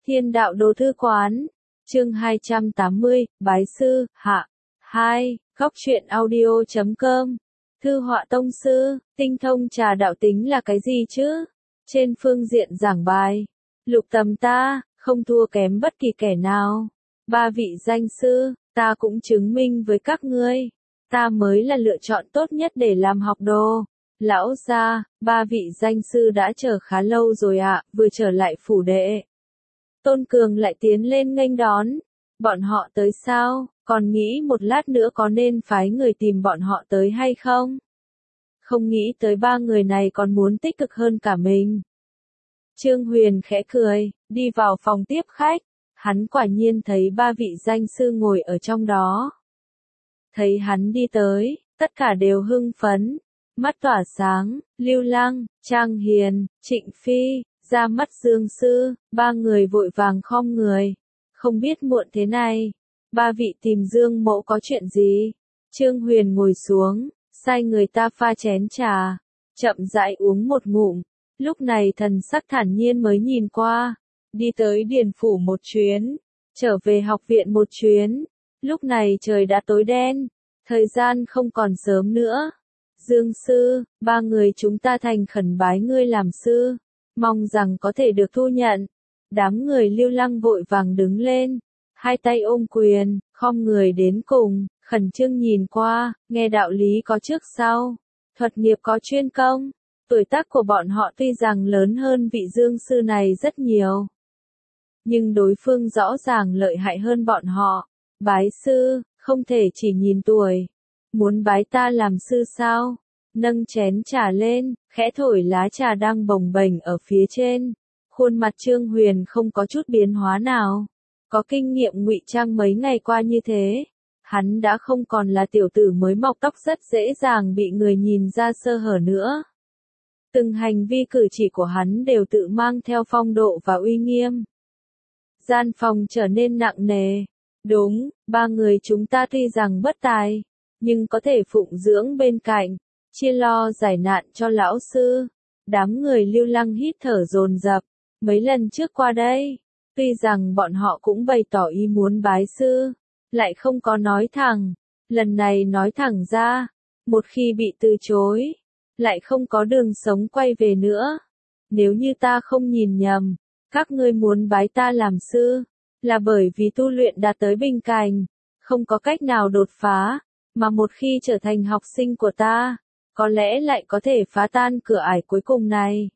Thiên đạo đồ thư quán. Chương 280, Bái sư, hạ. 2. Góc truyện audio.com. Thư họa tông sư, tinh thông trà đạo tính là cái gì chứ? Trên phương diện giảng bài, lục tầm ta, không thua kém bất kỳ kẻ nào. Ba vị danh sư, ta cũng chứng minh với các ngươi, ta mới là lựa chọn tốt nhất để làm học đồ. Lão gia, ba vị danh sư đã chờ khá lâu rồi ạ, vừa trở lại phủ đệ. Tôn Cường lại tiến lên nghênh đón. Bọn họ tới sao, còn nghĩ một lát nữa có nên phái người tìm bọn họ tới hay không? Không nghĩ tới ba người này còn muốn tích cực hơn cả mình. Trương Huyền khẽ cười, đi vào phòng tiếp khách. Hắn quả nhiên thấy ba vị danh sư ngồi ở trong đó. Thấy hắn đi tới, tất cả đều hưng phấn, mắt tỏa sáng. Lưu Lăng, Trang Hiền, Trịnh Phi, ra mắt Dương sư, ba người vội vàng khom người. Không biết muộn thế này, ba vị tìm Dương mỗ có chuyện gì? Trương Huyền ngồi xuống, sai người ta pha chén trà, chậm rãi uống một ngụm. Lúc này thần sắc thản nhiên mới nhìn qua, đi tới điền phủ một chuyến, trở về học viện một chuyến. Lúc này trời đã tối đen, thời gian không còn sớm nữa. Dương sư, ba người chúng ta thành khẩn bái ngươi làm sư, mong rằng có thể được thu nhận. Đám người Lưu Lăng vội vàng đứng lên, hai tay ôm quyền, khom người đến cùng, khẩn trương nhìn qua, nghe đạo lý có trước sau, thuật nghiệp có chuyên công. Tuổi tác của bọn họ tuy rằng lớn hơn vị Dương sư này rất nhiều, nhưng đối phương rõ ràng lợi hại hơn bọn họ. Bái sư, không thể chỉ nhìn tuổi. Muốn bái ta làm sư sao? Nâng chén trà lên, khẽ thổi lá trà đang bồng bềnh ở phía trên. Khuôn mặt Trương Huyền không có chút biến hóa nào. Có kinh nghiệm ngụy trang mấy ngày qua như thế, hắn đã không còn là tiểu tử mới mọc tóc rất dễ dàng bị người nhìn ra sơ hở nữa. Từng hành vi cử chỉ của hắn đều tự mang theo phong độ và uy nghiêm. Gian phòng trở nên nặng nề. Đúng, ba người chúng ta tuy rằng bất tài, nhưng có thể phụng dưỡng bên cạnh, chia lo giải nạn cho lão sư. Đám người Lưu Lăng hít thở dồn dập. Mấy lần trước qua đây, tuy rằng bọn họ cũng bày tỏ ý muốn bái sư, lại không có nói thẳng. Lần này nói thẳng ra, một khi bị từ chối, lại không có đường sống quay về nữa. Nếu như ta không nhìn nhầm, các ngươi muốn bái ta làm sư, là bởi vì tu luyện đạt tới bình cảnh, không có cách nào đột phá, mà một khi trở thành học sinh của ta, có lẽ lại có thể phá tan cửa ải cuối cùng này.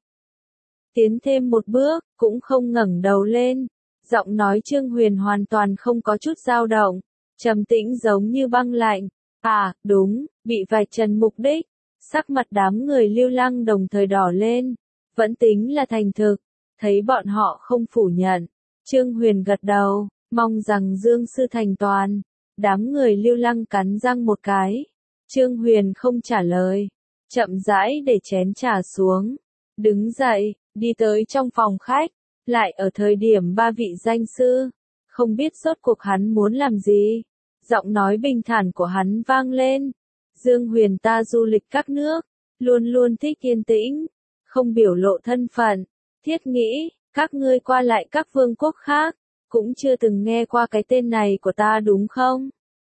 Tiến thêm một bước, cũng không ngẩng đầu lên. Giọng nói Trương Huyền hoàn toàn không có chút dao động, trầm tĩnh giống như băng lạnh. À, đúng, bị vạch trần mục đích. Sắc mặt đám người Lưu Lăng đồng thời đỏ lên, vẫn tính là thành thực. Thấy bọn họ không phủ nhận, Trương Huyền gật đầu, mong rằng Dương sư thành toàn. Đám người Lưu Lăng cắn răng một cái. Trương Huyền không trả lời, chậm rãi để chén trà xuống, đứng dậy, đi tới trong phòng khách. Lại ở thời điểm ba vị danh sư, không biết rốt cuộc hắn muốn làm gì. Giọng nói bình thản của hắn vang lên. Dương Huyền ta du lịch các nước, luôn luôn thích yên tĩnh, không biểu lộ thân phận. Thiết nghĩ, các ngươi qua lại các vương quốc khác, cũng chưa từng nghe qua cái tên này của ta đúng không?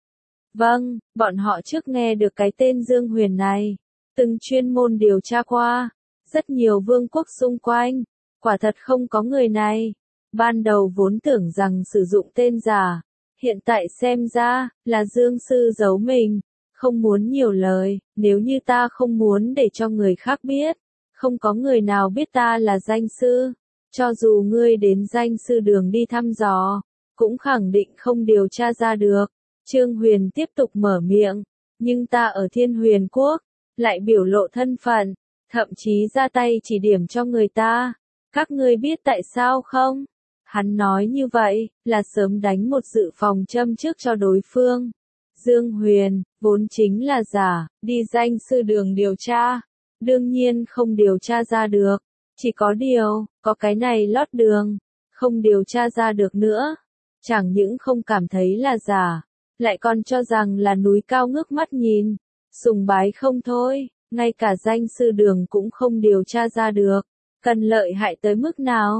Vâng, bọn họ trước nghe được cái tên Dương Huyền này, từng chuyên môn điều tra qua, rất nhiều vương quốc xung quanh, quả thật không có người này. Ban đầu vốn tưởng rằng sử dụng tên giả, hiện tại xem ra, là Dương sư giấu mình. Không muốn nhiều lời, nếu như ta không muốn để cho người khác biết, không có người nào biết ta là danh sư. Cho dù ngươi đến danh sư đường đi thăm dò, cũng khẳng định không điều tra ra được. Trương Huyền tiếp tục mở miệng, nhưng ta ở Thiên Huyền Quốc, lại biểu lộ thân phận, thậm chí ra tay chỉ điểm cho người ta. Các ngươi biết tại sao không? Hắn nói như vậy, là sớm đánh một dự phòng châm trước cho đối phương. Dương Huyền, vốn chính là giả, đi danh sư đường điều tra. Đương nhiên không điều tra ra được. Chỉ có điều, có cái này lót đường, không điều tra ra được nữa. Chẳng những không cảm thấy là giả, lại còn cho rằng là núi cao ngước mắt nhìn. Sùng bái không thôi, ngay cả danh sư đường cũng không điều tra ra được. Cần lợi hại tới mức nào?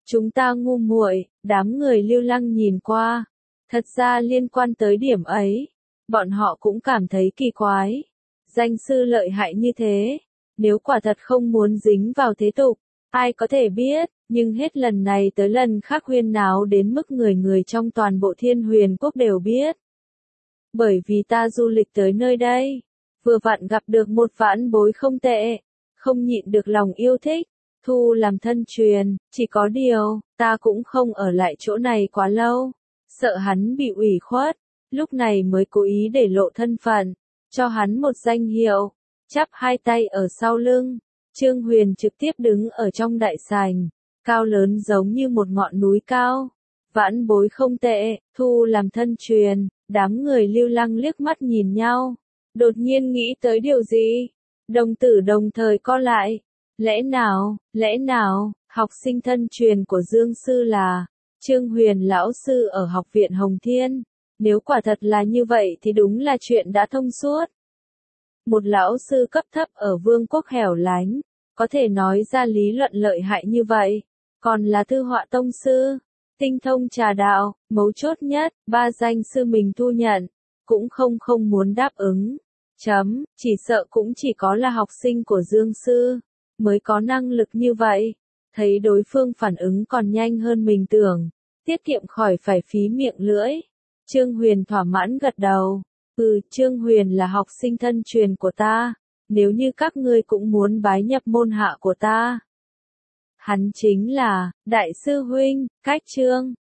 Chúng ta ngu muội, đám người Lưu Lăng nhìn qua. Thật ra liên quan tới điểm ấy, bọn họ cũng cảm thấy kỳ quái. Danh sư lợi hại như thế, nếu quả thật không muốn dính vào thế tục, ai có thể biết, nhưng hết lần này tới lần khác huyên náo đến mức người người trong toàn bộ Thiên Huyền Quốc đều biết. Bởi vì ta du lịch tới nơi đây, vừa vặn gặp được một vãn bối không tệ, không nhịn được lòng yêu thích, thu làm thân truyền, chỉ có điều, ta cũng không ở lại chỗ này quá lâu, sợ hắn bị ủy khuất, lúc này mới cố ý để lộ thân phận, cho hắn một danh hiệu, chắp hai tay ở sau lưng. Trương Huyền trực tiếp đứng ở trong đại sảnh, cao lớn giống như một ngọn núi cao. Vãn bối không tệ, thu làm thân truyền, đám người Lưu Lăng liếc mắt nhìn nhau, đột nhiên nghĩ tới điều gì, đồng tử đồng thời co lại. Lẽ nào, học sinh thân truyền của Dương Sư là Trương Huyền lão sư ở học viện Hồng Thiên, nếu quả thật là như vậy thì đúng là chuyện đã thông suốt. Một lão sư cấp thấp ở vương quốc hẻo lánh, có thể nói ra lý luận lợi hại như vậy, còn là thư họa tông sư, tinh thông trà đạo, mấu chốt nhất, ba danh sư mình thu nhận, cũng không muốn đáp ứng. Chỉ sợ cũng chỉ có là học sinh của Dương Sư, mới có năng lực như vậy. Thấy đối phương phản ứng còn nhanh hơn mình tưởng, tiết kiệm khỏi phải phí miệng lưỡi. Trương Huyền thỏa mãn gật đầu. Trương Huyền là học sinh thân truyền của ta, nếu như các ngươi cũng muốn bái nhập môn hạ của ta. Hắn chính là, đại sư huynh, cách Trương.